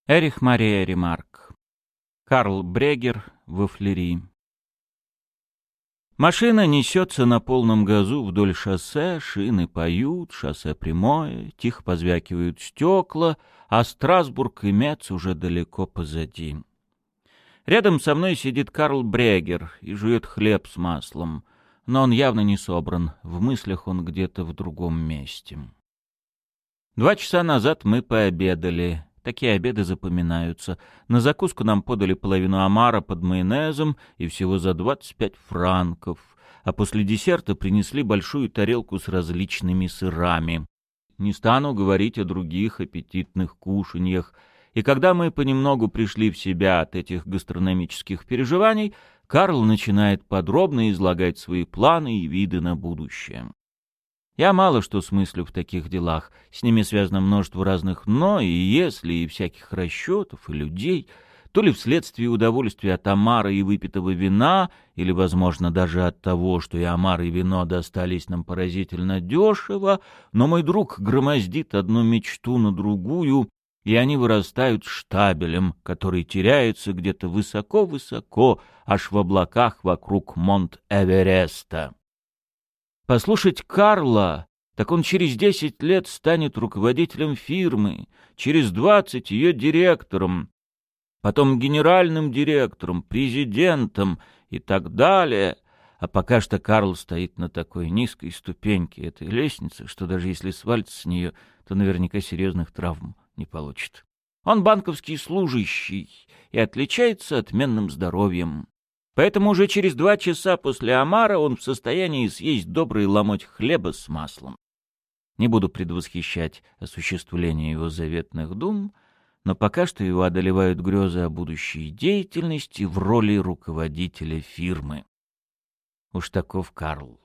Эрих Мария Ремарк. Карл Брегер во Флери. Машина несется на полном газу вдоль шоссе, шины поют, шоссе прямое, тихо позвякивают стекла, а Страсбург и Мец уже далеко позади. Рядом со мной сидит Карл Брегер и жует хлеб с маслом, но он явно не собран, в мыслях он где-то в другом месте. 2 часа назад мы пообедали. Такие обеды запоминаются. На закуску нам подали половину омара под майонезом и всего за 25 франков, а после десерта принесли большую тарелку с различными сырами. Не стану говорить о других аппетитных кушаньях. И когда мы понемногу пришли в себя от этих гастрономических переживаний, Карл начинает подробно излагать свои планы и виды на будущее. Я мало что смыслю в таких делах, с ними связано множество разных «но» и «если» и всяких расчетов и людей, то ли вследствие удовольствия от омара и выпитого вина, или, возможно, даже от того, что и омар, и вино достались нам поразительно дешево, но мой друг громоздит одну мечту на другую, и они вырастают штабелем, который теряется где-то высоко-высоко, аж в облаках вокруг Монт-Эвереста. Послушать Карла, так он через 10 лет станет руководителем фирмы, через 20 ее директором, потом генеральным директором, президентом и так далее. А пока что Карл стоит на такой низкой ступеньке этой лестницы, что даже если свалится с нее, то наверняка серьезных травм не получит. Он банковский служащий и отличается отменным здоровьем. Поэтому уже через 2 часа после омара он в состоянии съесть добрый ломоть хлеба с маслом. Не буду предвосхищать осуществление его заветных дум, но пока что его одолевают грезы о будущей деятельности в роли руководителя фирмы. Уж таков Карл.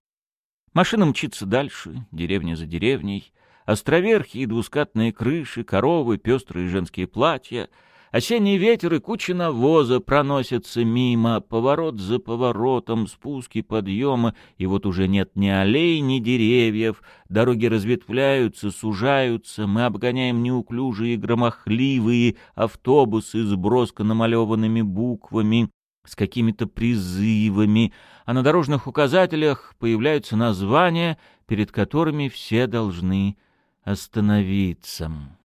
Машина мчится дальше, деревня за деревней, островерхи и двускатные крыши, коровы, пестрые женские платья — осенний ветер и куча навоза проносятся мимо, поворот за поворотом, спуски, подъемы, и вот уже нет ни аллей, ни деревьев, дороги разветвляются, сужаются, мы обгоняем неуклюжие громохливые автобусы с броско намалеванными буквами, с какими-то призывами, а на дорожных указателях появляются названия, перед которыми все должны остановиться.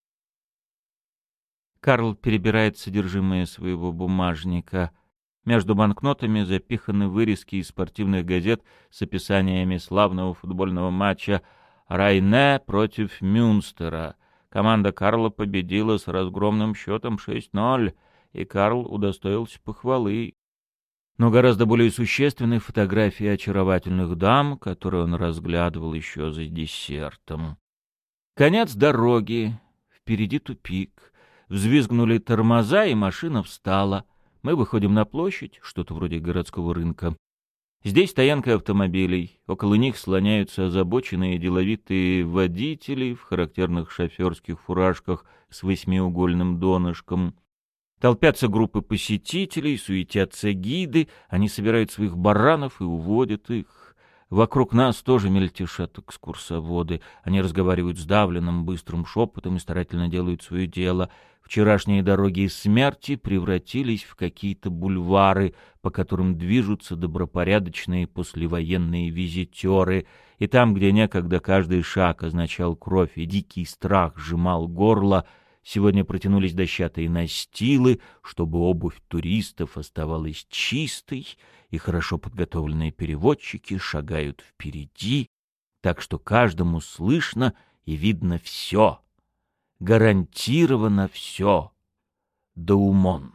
Карл перебирает содержимое своего бумажника. Между банкнотами запиханы вырезки из спортивных газет с описаниями славного футбольного матча «Райне против Мюнстера». Команда Карла победила с разгромным счетом 6-0, и Карл удостоился похвалы. Но гораздо более существенны фотографии очаровательных дам, которые он разглядывал еще за десертом. Конец дороги, впереди тупик. Взвизгнули тормоза, и машина встала. Мы выходим на площадь, что-то вроде городского рынка. Здесь стоянка автомобилей. Около них слоняются озабоченные деловитые водители в характерных шоферских фуражках с 8-угольным донышком. Толпятся группы посетителей, суетятся гиды. Они собирают своих баранов и уводят их. Вокруг нас тоже мельтешат экскурсоводы. Они разговаривают сдавленным, быстрым шепотом и старательно делают свое дело. Вчерашние дороги смерти превратились в какие-то бульвары, по которым движутся добропорядочные послевоенные визитеры. И там, где некогда каждый шаг означал кровь и дикий страх сжимал горло, сегодня протянулись дощатые настилы, чтобы обувь туристов оставалась чистой, и хорошо подготовленные переводчики шагают впереди, так что каждому слышно и видно все. Гарантированно все. До умон.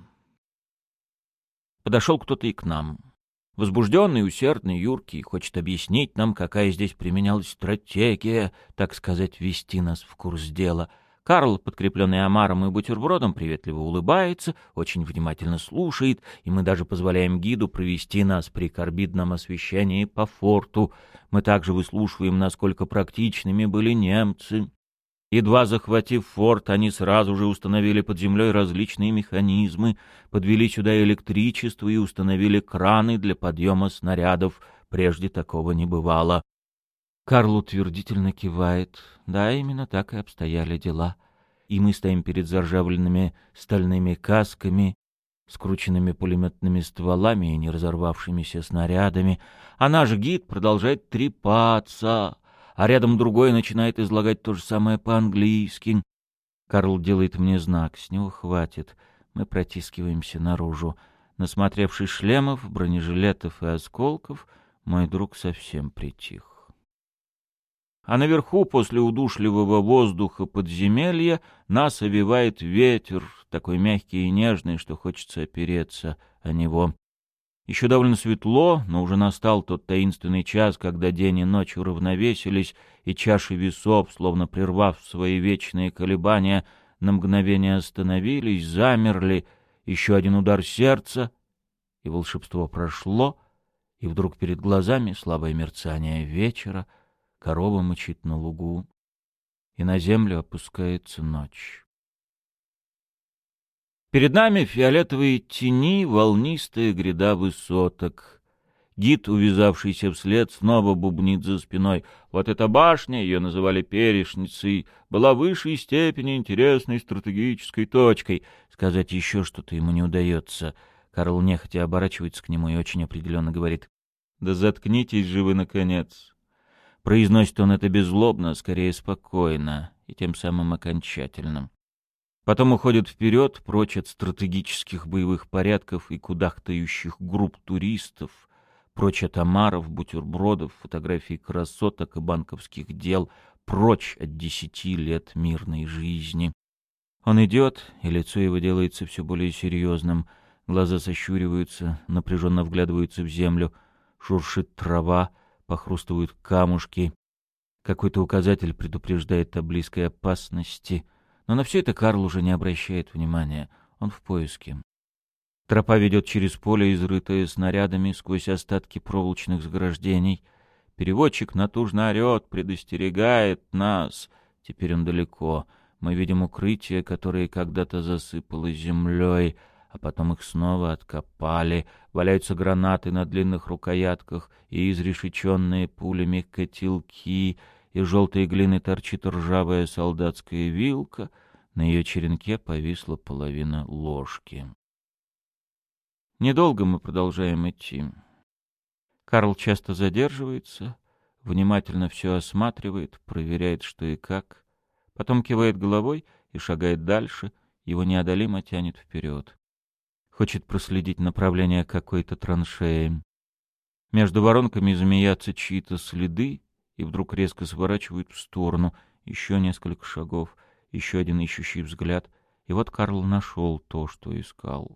Подошел кто-то и к нам. Возбужденный, усердный, юркий, хочет объяснить нам, какая здесь применялась стратегия, так сказать, ввести нас в курс дела. Карл, подкрепленный омаром и бутербродом, приветливо улыбается, очень внимательно слушает, и мы даже позволяем гиду провести нас при карбидном освещении по форту. Мы также выслушиваем, насколько практичными были немцы. Едва захватив форт, они сразу же установили под землей различные механизмы, подвели сюда электричество и установили краны для подъема снарядов. Прежде такого не бывало. Карл утвердительно кивает. Да, именно так и обстояли дела. и мы стоим перед заржавленными стальными касками, скрученными пулеметными стволами и не разорвавшимися снарядами, а наш гид продолжает трепаться, а рядом другой начинает излагать то же самое по-английски. Карл делает мне знак, с него хватит. Мы протискиваемся наружу. Насмотревшись шлемов, бронежилетов и осколков, мой друг совсем притих. А наверху, после удушливого воздуха подземелья, нас овевает ветер, такой мягкий и нежный, что хочется опереться о него. Еще довольно светло, но уже настал тот таинственный час, когда день и ночь уравновесились, и чаши весов, словно прервав свои вечные колебания, на мгновение остановились, замерли, еще один удар сердца, и волшебство прошло, и вдруг перед глазами слабое мерцание вечера, корова мычит на лугу, и на землю опускается ночь. Перед нами фиолетовые тени, волнистая гряда высоток. Гид, увязавшийся вслед, снова бубнит за спиной. Вот эта башня, ее называли Перешницей, была в высшей степени интересной стратегической точкой. Сказать еще что-то ему не удается. Карл нехотя оборачивается к нему и очень определенно говорит: «Да заткнитесь же вы, наконец!» Произносит он это беззлобно, скорее спокойно, и тем самым окончательным. Потом уходит вперед, прочь от стратегических боевых порядков и кудахтающих групп туристов, прочь от омаров, бутербродов, фотографий красоток и банковских дел, прочь от 10 лет мирной жизни. Он идет, и лицо его делается все более серьезным, глаза сощуриваются, напряженно вглядываются в землю, шуршит трава, похрустывают камушки. Какой-то указатель предупреждает о близкой опасности. Но на все это Карл уже не обращает внимания. Он в поиске. Тропа ведет через поле, изрытое снарядами, сквозь остатки проволочных заграждений. Переводчик натужно орет, предостерегает нас. Теперь он далеко. Мы видим укрытия, которые когда-то засыпало землей, а потом их снова откопали. Валяются гранаты на длинных рукоятках и изрешеченные пулями котелки, из желтой глины торчит ржавая солдатская вилка, на ее черенке повисла половина ложки. Недолго мы продолжаем идти. Карл часто задерживается, внимательно все осматривает, проверяет, что и как, потом кивает головой и шагает дальше, его неодолимо тянет вперед. Хочет проследить направление какой-то траншеи. Между воронками змеятся чьи-то следы и вдруг резко сворачивают в сторону. Еще несколько шагов, еще один ищущий взгляд. И вот Карл нашел то, что искал.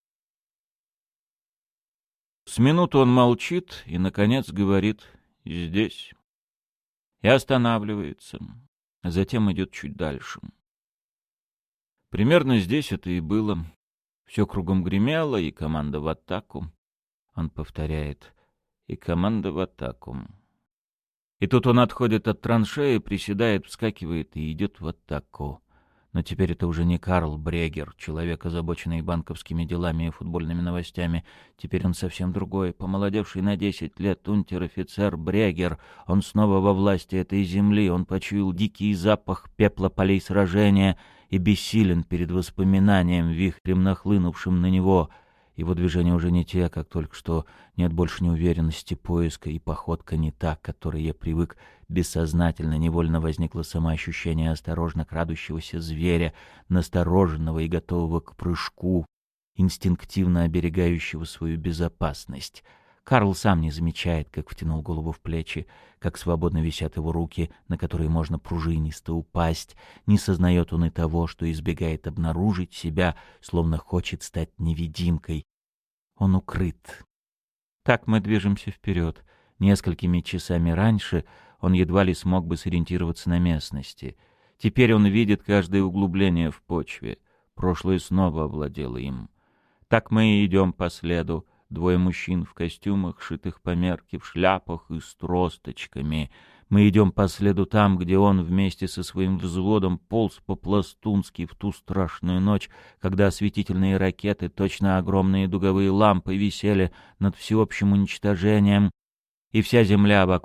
С минуту он молчит и, наконец, говорит: «Здесь». И останавливается. Затем идет чуть дальше. Примерно здесь это и было. Все кругом гремело, и команда в атаку. Он повторяет: и команда в атаку. И тут он отходит от траншеи, приседает, вскакивает и идет в атаку. Но теперь это уже не Карл Брегер, человек, озабоченный банковскими делами и футбольными новостями. Теперь он совсем другой, помолодевший на 10 лет унтер-офицер Брегер. Он снова во власти этой земли, он почуял дикий запах пепла полей сражения и бессилен перед воспоминанием, вихрем нахлынувшим на него. Его движения уже не те, как только что, нет больше неуверенности поиска, и походка не та, к которой я привык. Бессознательно, невольно возникло самоощущение осторожно крадущегося зверя, настороженного и готового к прыжку, инстинктивно оберегающего свою безопасность. Карл сам не замечает, как втянул голову в плечи, как свободно висят его руки, на которые можно пружинисто упасть. Не сознает он и того, что избегает обнаружить себя, словно хочет стать невидимкой. Он укрыт. Так мы движемся вперед. Несколькими часами раньше он едва ли смог бы сориентироваться на местности. Теперь он видит каждое углубление в почве. Прошлое снова овладело им. Так мы и идем по следу. Двое мужчин в костюмах, шитых по мерке, в шляпах и с тросточками. Мы идем по следу там, где он вместе со своим взводом полз по-пластунски в ту страшную ночь, когда осветительные ракеты, точно огромные дуговые лампы, висели над всеобщим уничтожением, и вся земля вокруг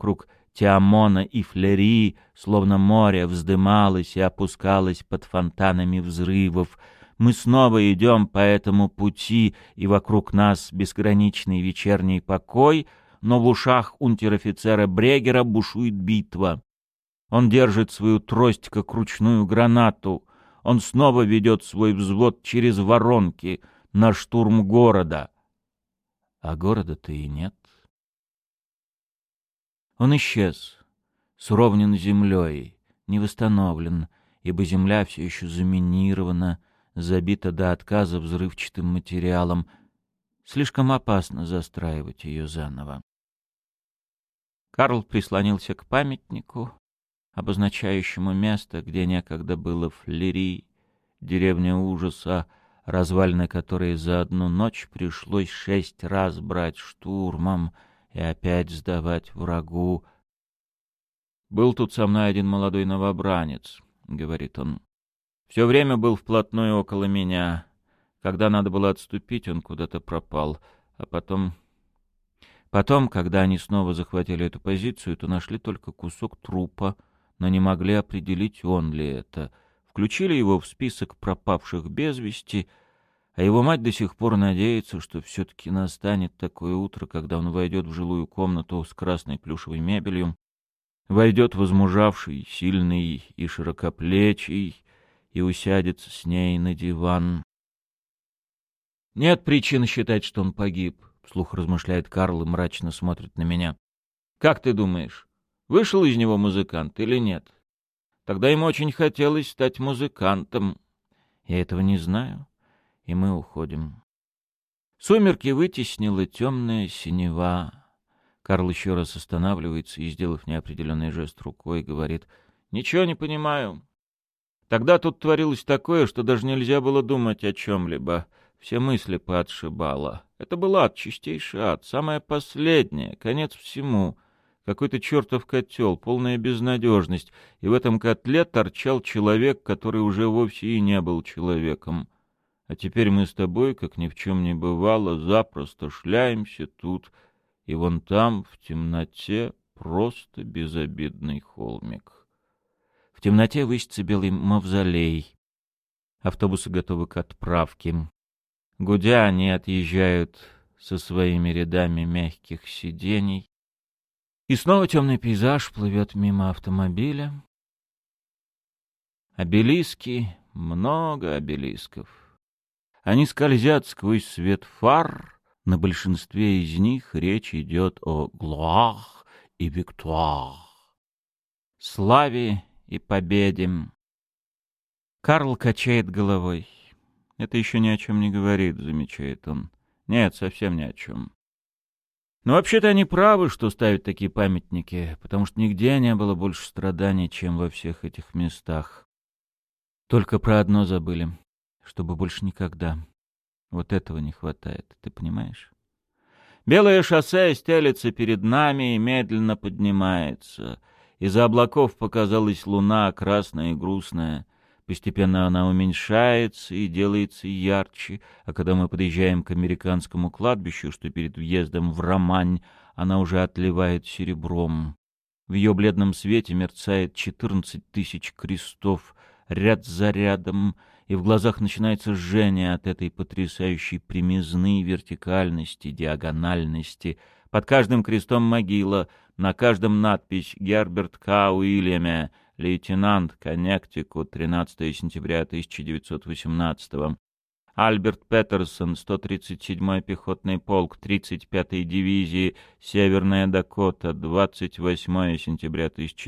Тиамона и Флери, словно море, вздымалось и опускалось под фонтанами взрывов. Мы снова идем по этому пути, и вокруг нас безграничный вечерний покой, но в ушах унтер-офицера Брегера бушует битва. Он держит свою трость, как ручную гранату. Он снова ведет свой взвод через воронки на штурм города. А города-то и нет. Он исчез, сровнен землей, не восстановлен, ибо земля все еще заминирована, забита до отказа взрывчатым материалом. Слишком опасно застраивать ее заново. Карл прислонился к памятнику, обозначающему место, где некогда было Флери, деревня ужаса, развалины которой за одну ночь пришлось 6 раз брать штурмом и опять сдавать врагу. «Был тут со мной один молодой новобранец», — говорит он. «Все время был вплотную около меня. Когда надо было отступить, он куда-то пропал. А потом, когда они снова захватили эту позицию, то нашли только кусок трупа, но не могли определить, он ли это. Включили его в список пропавших без вести, а его мать до сих пор надеется, что все-таки настанет такое утро, когда он войдет в жилую комнату с красной плюшевой мебелью, войдет возмужавший, сильный и широкоплечий, и усядется с ней на диван. «Нет причин считать, что он погиб», — вслух размышляет Карл и мрачно смотрит на меня. «Как ты думаешь, вышел из него музыкант или нет? Тогда ему очень хотелось стать музыкантом. Я этого не знаю, и мы уходим». Сумерки вытеснила темная синева. Карл еще раз останавливается и, сделав неопределенный жест рукой, говорит: «Ничего не понимаю. Тогда тут творилось такое, что даже нельзя было думать о чем-либо. Все мысли поотшибало. Это был ад, чистейший ад, самое последнее, конец всему. Какой-то чертов котел, полная безнадежность, и в этом котле торчал человек, который уже вовсе и не был человеком. А теперь мы с тобой, как ни в чем не бывало, запросто шляемся тут, и вон там, в темноте, просто безобидный холмик. В темноте высится белый мавзолей. Автобусы готовы к отправке. Гудя, они отъезжают со своими рядами мягких сидений. И снова темный пейзаж плывет мимо автомобиля. Обелиски, много обелисков. Они скользят сквозь свет фар. На большинстве из них речь идет о «gloire» и «victoire», славе и победе. Карл качает головой. «Это еще ни о чем не говорит», — замечает он. «Нет, совсем ни о чем». Но вообще-то они правы, что ставят такие памятники, потому что нигде не было больше страданий, чем во всех этих местах. Только про одно забыли, чтобы больше никогда. Вот этого не хватает, ты понимаешь? Белое шоссе стелется перед нами и медленно поднимается. Из-за облаков показалась луна, красная и грустная. Постепенно она уменьшается и делается ярче, а когда мы подъезжаем к американскому кладбищу, что перед въездом в Романь, она уже отливает серебром. В ее бледном свете мерцает 14 тысяч крестов, ряд за рядом, и в глазах начинается жжение от этой потрясающей прямизны, вертикальности, диагональности. Под каждым крестом могила, на каждом надпись «Герберт К. Уильяме», лейтенант, Коннектикут, 13 сентября 1918. Альберт Петерсон, 137-й пехотный полк, 35-й дивизии, Северная Дакота, 28 сентября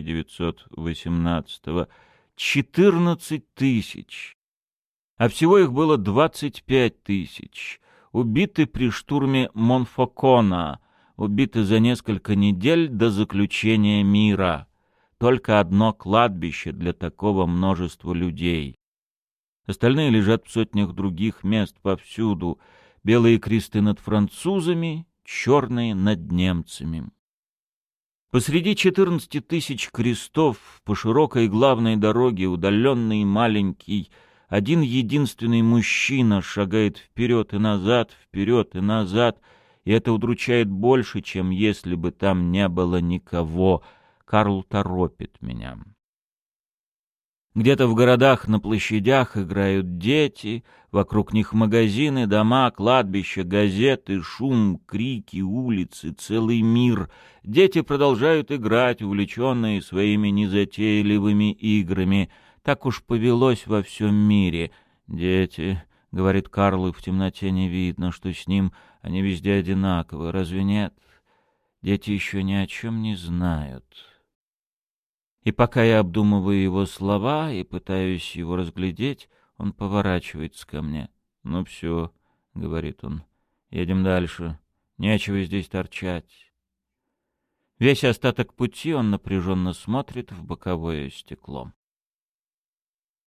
1918. 14 тысяч. А всего их было 25 тысяч. Убиты при штурме Монфокона, убиты за несколько недель до заключения мира. Только одно кладбище для такого множества людей. Остальные лежат в сотнях других мест повсюду. Белые кресты над французами, черные над немцами. Посреди 14 тысяч крестов по широкой главной дороге, удаленный и маленький, один единственный мужчина шагает вперед и назад, и это удручает больше, чем если бы там не было никого. Карл торопит меня. Где-то в городах на площадях играют дети, вокруг них магазины, дома, кладбища, газеты, шум, крики, улицы, целый мир. Дети продолжают играть, увлеченные своими незатейливыми играми. Так уж повелось во всем мире. «Дети», — говорит Карл, и в темноте не видно, что с ним они везде одинаковы. Разве нет? Дети еще ни о чем не знают. И пока я обдумываю его слова и пытаюсь его разглядеть, он поворачивается ко мне. «Ну все», — говорит он, — «едем дальше. Нечего здесь торчать». Весь остаток пути он напряженно смотрит в боковое стекло.